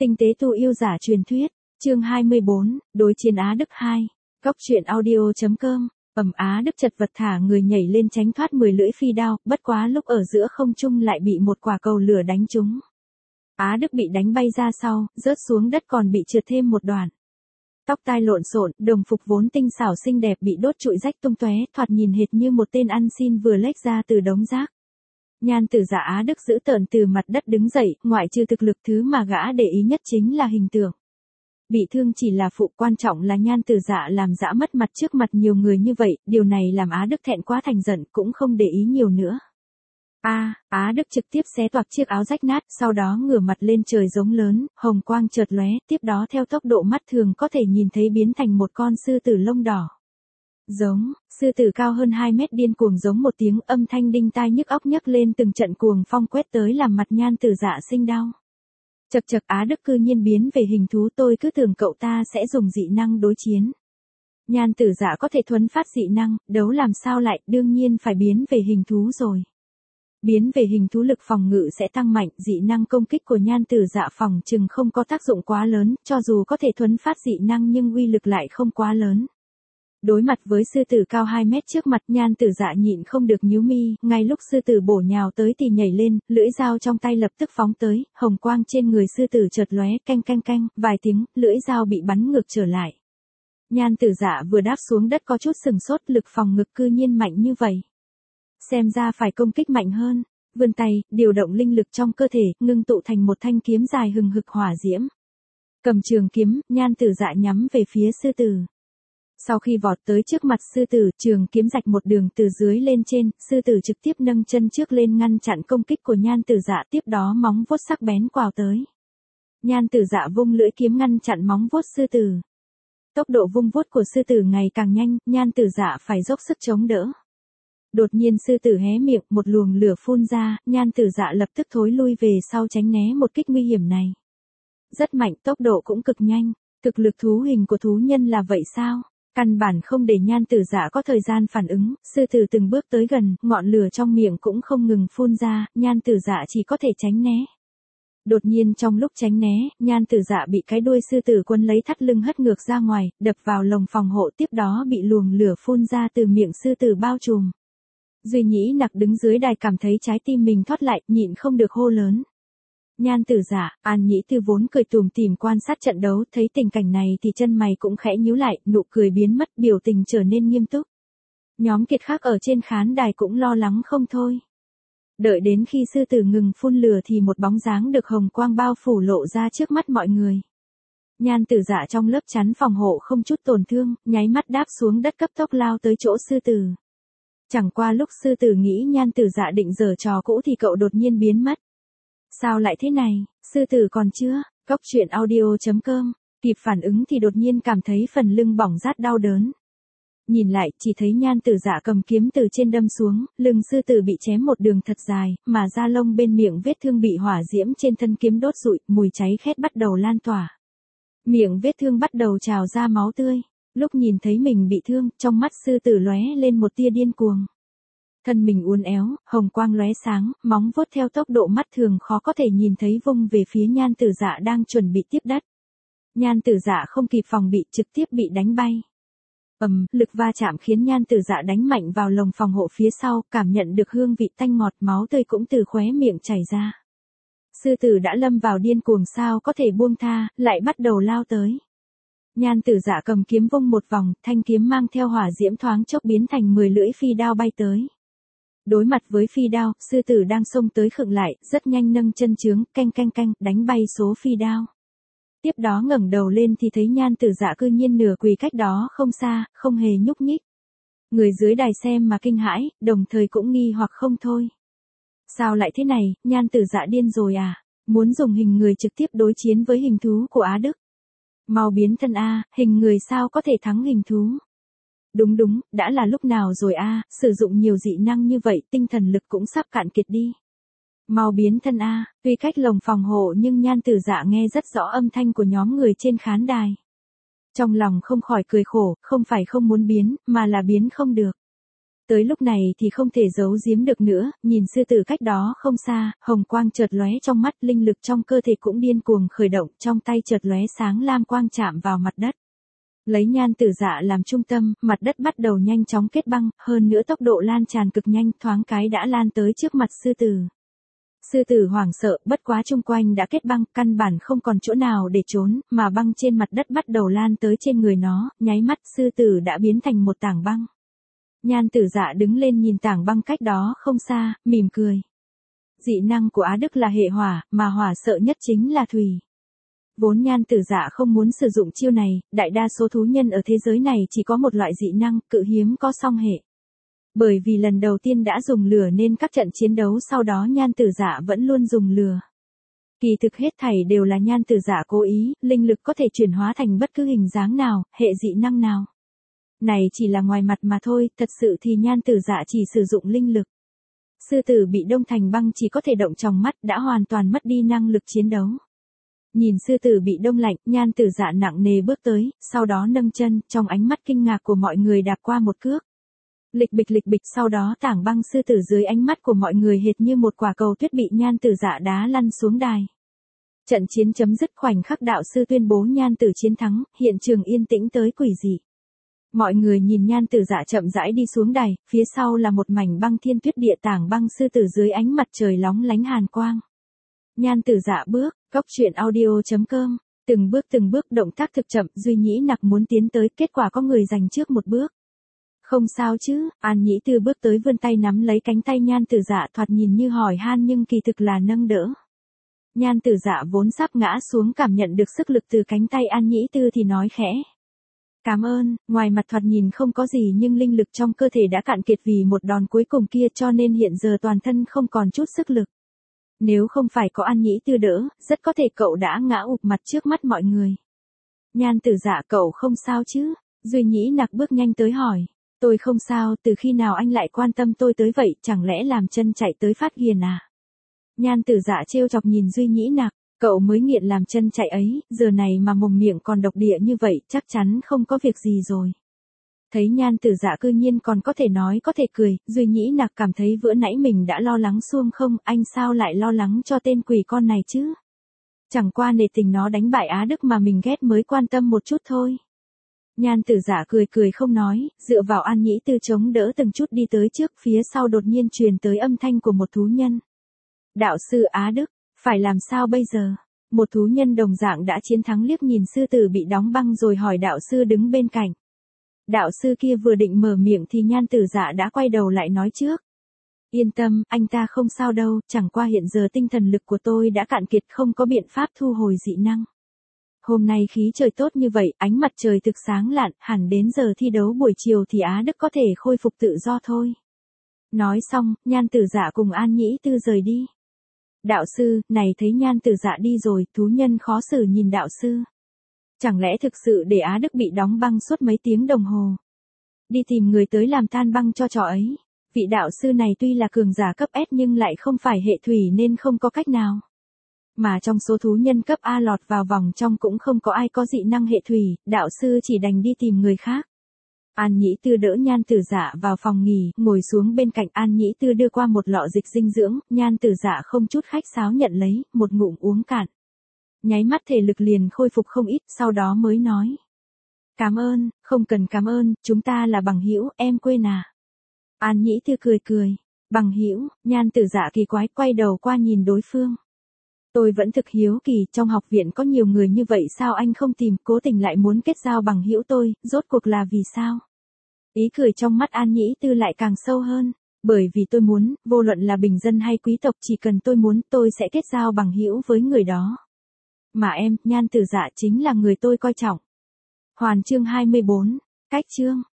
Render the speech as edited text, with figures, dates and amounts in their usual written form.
Tinh tế tu yêu giả truyền thuyết, chương 24, đối chiến Á Đức 2. Góc truyện audio.com. Á Đức chật vật thả người nhảy lên tránh thoát 10 lưỡi phi đao, bất quá lúc ở giữa không trung lại bị một quả cầu lửa đánh trúng. Á Đức bị đánh bay ra sau, rớt xuống đất còn bị trượt thêm một đoạn. Tóc tai lộn xộn, đồng phục vốn tinh xảo xinh đẹp bị đốt trụi rách tung tóe, thoạt nhìn hệt như một tên ăn xin vừa lếch ra từ đống rác. Nhan tử dạ Á Đức giữ tợn từ mặt đất đứng dậy, ngoại trừ thực lực thứ mà gã để ý nhất chính là hình tượng. Bị thương chỉ là phụ, quan trọng là nhan tử dạ làm dã mất mặt trước mặt nhiều người như vậy, điều này làm Á Đức thẹn quá thành giận, cũng không để ý nhiều nữa. Á Đức trực tiếp xé toạc chiếc áo rách nát, sau đó ngửa mặt lên trời giống lớn, hồng quang chợt lóe, tiếp đó theo tốc độ mắt thường có thể nhìn thấy biến thành một con sư tử lông đỏ. Giống, sư tử cao hơn 2 mét điên cuồng giống một tiếng, âm thanh đinh tai nhức óc nhấc lên từng trận cuồng phong quét tới làm mặt nhan tử dạ sinh đau. Chậc chậc, Á Đức cư nhiên biến về hình thú, tôi cứ tưởng cậu ta sẽ dùng dị năng đối chiến. Nhan tử dạ có thể thuấn phát dị năng, đấu làm sao lại, đương nhiên phải biến về hình thú rồi. Biến về hình thú lực phòng ngự sẽ tăng mạnh, dị năng công kích của nhan tử dạ phòng chừng không có tác dụng quá lớn, cho dù có thể thuấn phát dị năng nhưng uy lực lại không quá lớn. Đối mặt với sư tử cao 2 mét trước mặt, nhan tử dạ nhịn không được nhíu mi, ngay lúc sư tử bổ nhào tới thì nhảy lên, lưỡi dao trong tay lập tức phóng tới, hồng quang trên người sư tử chợt lóe, canh canh canh, vài tiếng, lưỡi dao bị bắn ngược trở lại. Nhan tử dạ vừa đáp xuống đất có chút sừng sốt, lực phòng ngự cư nhiên mạnh như vậy. Xem ra phải công kích mạnh hơn, vươn tay, điều động linh lực trong cơ thể, ngưng tụ thành một thanh kiếm dài hừng hực hỏa diễm. Cầm trường kiếm, nhan tử dạ nhắm về phía sư tử. Sau khi vọt tới trước mặt sư tử, trường kiếm rạch một đường từ dưới lên trên, sư tử trực tiếp nâng chân trước lên ngăn chặn công kích của nhan tử dạ, tiếp đó móng vuốt sắc bén quào tới. Nhan tử dạ vung lưỡi kiếm ngăn chặn móng vuốt sư tử. Tốc độ vung vuốt của sư tử ngày càng nhanh, nhan tử dạ phải dốc sức chống đỡ. Đột nhiên sư tử hé miệng, một luồng lửa phun ra, nhan tử dạ lập tức thối lui về sau tránh né một kích nguy hiểm này. Rất mạnh, tốc độ cũng cực nhanh, thực lực thú hình của thú nhân là vậy sao? Căn bản không để nhan tử dạ có thời gian phản ứng, sư tử từng bước tới gần, ngọn lửa trong miệng cũng không ngừng phun ra, nhan tử dạ chỉ có thể tránh né. Đột nhiên trong lúc tránh né, nhan tử dạ bị cái đuôi sư tử quấn lấy thắt lưng hất ngược ra ngoài, đập vào lồng phòng hộ, tiếp đó bị luồng lửa phun ra từ miệng sư tử bao trùm. Duy Nhĩ Nặc đứng dưới đài cảm thấy trái tim mình thoát lại, nhịn không được hô lớn. Nhan tử dạ, An Nhĩ Tư vốn cười tủm tỉm quan sát trận đấu, thấy tình cảnh này thì chân mày cũng khẽ nhíu lại, nụ cười biến mất, biểu tình trở nên nghiêm túc. Nhóm kiệt khác ở trên khán đài cũng lo lắng không thôi. Đợi đến khi sư tử ngừng phun lửa thì một bóng dáng được hồng quang bao phủ lộ ra trước mắt mọi người. Nhan tử dạ trong lớp chắn phòng hộ không chút tổn thương, nháy mắt đáp xuống đất cấp tốc lao tới chỗ sư tử. Chẳng qua lúc sư tử nghĩ nhan tử dạ định giở trò cũ thì cậu đột nhiên biến mất. Sao lại thế này, sư tử còn chưa, góc truyện audio.com, kịp phản ứng thì đột nhiên cảm thấy phần lưng bỏng rát đau đớn. Nhìn lại, chỉ thấy nhan tử dạ cầm kiếm từ trên đâm xuống, lưng sư tử bị chém một đường thật dài, mà da lông bên miệng vết thương bị hỏa diễm trên thân kiếm đốt rụi, mùi cháy khét bắt đầu lan tỏa. Miệng vết thương bắt đầu trào ra máu tươi. Lúc nhìn thấy mình bị thương, trong mắt sư tử lóe lên một tia điên cuồng. Thân mình uốn éo, hồng quang lóe sáng, móng vuốt theo tốc độ mắt thường khó có thể nhìn thấy vung về phía nhan tử dạ đang chuẩn bị tiếp đất. Nhan tử dạ không kịp phòng bị, trực tiếp bị đánh bay. Lực va chạm khiến nhan tử dạ đánh mạnh vào lồng phòng hộ phía sau, cảm nhận được hương vị tanh ngọt, máu tươi cũng từ khóe miệng chảy ra. Sư tử đã lâm vào điên cuồng, sao có thể buông tha, lại bắt đầu lao tới. Nhan tử dạ cầm kiếm vung một vòng, thanh kiếm mang theo hỏa diễm thoáng chốc biến thành 10 lưỡi phi đao bay tới. Đối mặt với phi đao, sư tử đang xông tới khựng lại, rất nhanh nâng chân chướng, canh canh canh, đánh bay số phi đao. Tiếp đó ngẩng đầu lên thì thấy nhan tử dạ cư nhiên nửa quỳ cách đó không xa, không hề nhúc nhích. Người dưới đài xem mà kinh hãi, đồng thời cũng nghi hoặc không thôi. Sao lại thế này, nhan tử dạ điên rồi à, muốn dùng hình người trực tiếp đối chiến với hình thú của Á Đức. Mau biến thân a, hình người sao có thể thắng hình thú. Đúng, đã là lúc nào rồi a, sử dụng nhiều dị năng như vậy, tinh thần lực cũng sắp cạn kiệt đi. Mau biến thân a, tuy cách lồng phòng hộ nhưng nhan tử dạ nghe rất rõ âm thanh của nhóm người trên khán đài. Trong lòng không khỏi cười khổ, không phải không muốn biến, mà là biến không được. Tới lúc này thì không thể giấu giếm được nữa, nhìn sư tử cách đó không xa, hồng quang chợt lóe trong mắt, linh lực trong cơ thể cũng điên cuồng khởi động, trong tay chợt lóe sáng lam quang chạm vào mặt đất. Lấy Nhan Tử Dạ làm trung tâm, mặt đất bắt đầu nhanh chóng kết băng, hơn nữa tốc độ lan tràn cực nhanh, thoáng cái đã lan tới trước mặt sư tử. Sư tử hoảng sợ, bất quá chung quanh đã kết băng, căn bản không còn chỗ nào để trốn, mà băng trên mặt đất bắt đầu lan tới trên người nó, nháy mắt sư tử đã biến thành một tảng băng. Nhan Tử Dạ đứng lên nhìn tảng băng cách đó không xa, mỉm cười. Dị năng của Á Đức là hệ hỏa, mà hỏa sợ nhất chính là thủy. Vốn Nhan Tử Dạ không muốn sử dụng chiêu này, đại đa số thú nhân ở thế giới này chỉ có một loại dị năng, cự hiếm có song hệ. Bởi vì lần đầu tiên đã dùng lửa nên các trận chiến đấu sau đó Nhan Tử Dạ vẫn luôn dùng lửa. Kỳ thực hết thảy đều là Nhan Tử Dạ cố ý, linh lực có thể chuyển hóa thành bất cứ hình dáng nào, hệ dị năng nào. Này chỉ là ngoài mặt mà thôi, thật sự thì Nhan Tử Dạ chỉ sử dụng linh lực. Sư tử bị đông thành băng chỉ có thể động trong mắt, đã hoàn toàn mất đi năng lực chiến đấu. Nhìn sư tử bị đông lạnh, Nhan Tử Dạ nặng nề bước tới, sau đó nâng chân, trong ánh mắt kinh ngạc của mọi người đạp qua một cước. Lịch bịch sau đó tảng băng sư tử dưới ánh mắt của mọi người hệt như một quả cầu tuyết bị Nhan Tử Dạ đá lăn xuống đài. Trận chiến chấm dứt, khoảnh khắc đạo sư tuyên bố Nhan Tử chiến thắng, hiện trường yên tĩnh tới quỷ dị. Mọi người nhìn Nhan Tử Dạ chậm rãi đi xuống đài, phía sau là một mảnh băng thiên tuyết địa, tảng băng sư tử dưới ánh mặt trời lóng lánh hàn quang. Nhan Tử Dạ bước, goctruyện.audio.com, từng bước động tác thực chậm, Duy Nhĩ Nặc muốn tiến tới, kết quả có người giành trước một bước. Không sao chứ, An Nhĩ Tư bước tới vươn tay nắm lấy cánh tay Nhan Tử Dạ, thoạt nhìn như hỏi han nhưng kỳ thực là nâng đỡ. Nhan Tử Dạ vốn sắp ngã xuống, cảm nhận được sức lực từ cánh tay An Nhĩ Tư thì nói khẽ. Cảm ơn, ngoài mặt thoạt nhìn không có gì nhưng linh lực trong cơ thể đã cạn kiệt vì một đòn cuối cùng kia, cho nên hiện giờ toàn thân không còn chút sức lực. Nếu không phải có An Nhĩ Tư đỡ, rất có thể cậu đã ngã ụp mặt trước mắt mọi người. Nhan Tử Dạ, cậu không sao chứ? Duy Nhĩ Nặc bước nhanh tới hỏi. Tôi không sao, từ khi nào anh lại quan tâm tôi tới vậy, chẳng lẽ làm chân chạy tới phát ghiền à? Nhan Tử Dạ trêu chọc nhìn Duy Nhĩ Nặc, cậu mới nghiện làm chân chạy ấy, giờ này mà mồm miệng còn độc địa như vậy, chắc chắn không có việc gì rồi. Thấy Nhan Tử Dạ cư nhiên còn có thể nói có thể cười, Duy Nhĩ Nặc cảm thấy vừa nãy mình đã lo lắng xuông không, anh sao lại lo lắng cho tên quỷ con này chứ? Chẳng qua nể tình nó đánh bại Á Đức mà mình ghét mới quan tâm một chút thôi. Nhan Tử Dạ cười không nói, dựa vào An Nhĩ Tư chống đỡ từng chút đi tới trước, phía sau đột nhiên truyền tới âm thanh của một thú nhân. Đạo sư Á Đức, phải làm sao bây giờ? Một thú nhân đồng dạng đã chiến thắng liếc nhìn sư tử bị đóng băng rồi hỏi đạo sư đứng bên cạnh. Đạo sư kia vừa định mở miệng thì Nhan Tử Dạ đã quay đầu lại nói trước. Yên tâm, anh ta không sao đâu, chẳng qua hiện giờ tinh thần lực của tôi đã cạn kiệt, không có biện pháp thu hồi dị năng. Hôm nay khí trời tốt như vậy, ánh mặt trời thực sáng lạn, hẳn đến giờ thi đấu buổi chiều thì Á Đức có thể khôi phục tự do thôi. Nói xong, Nhan Tử Dạ cùng An Nhĩ Tư rời đi. Đạo sư, này thấy Nhan Tử Dạ đi rồi, thú nhân khó xử nhìn đạo sư. Chẳng lẽ thực sự để Á Đức bị đóng băng suốt mấy tiếng đồng hồ? Đi tìm người tới làm tan băng cho trò ấy. Vị đạo sư này tuy là cường giả cấp S nhưng lại không phải hệ thủy nên không có cách nào. Mà trong số thú nhân cấp A lọt vào vòng trong cũng không có ai có dị năng hệ thủy, đạo sư chỉ đành đi tìm người khác. An Nhĩ Tư đỡ Nhan Tử Dạ vào phòng nghỉ, ngồi xuống bên cạnh. An Nhĩ Tư đưa qua một lọ dịch dinh dưỡng, Nhan Tử Dạ không chút khách sáo nhận lấy, một ngụm uống cạn. Nháy mắt thể lực liền khôi phục không ít, sau đó mới nói. Cảm ơn, không cần cảm ơn, chúng ta là bằng hữu, em quên à. An Nhĩ Tư cười. Bằng hữu, Nhan Tử Dạ kỳ quái quay đầu qua nhìn đối phương. Tôi vẫn thực hiếu kỳ, trong học viện có nhiều người như vậy sao anh không tìm, cố tình lại muốn kết giao bằng hữu tôi, rốt cuộc là vì sao? Ý cười trong mắt An Nhĩ Tư lại càng sâu hơn, bởi vì tôi muốn, vô luận là bình dân hay quý tộc, chỉ cần tôi muốn, tôi sẽ kết giao bằng hữu với người đó. Mà em, Nhan Tử Dạ chính là người tôi coi trọng. Hoàn chương 24, cách chương.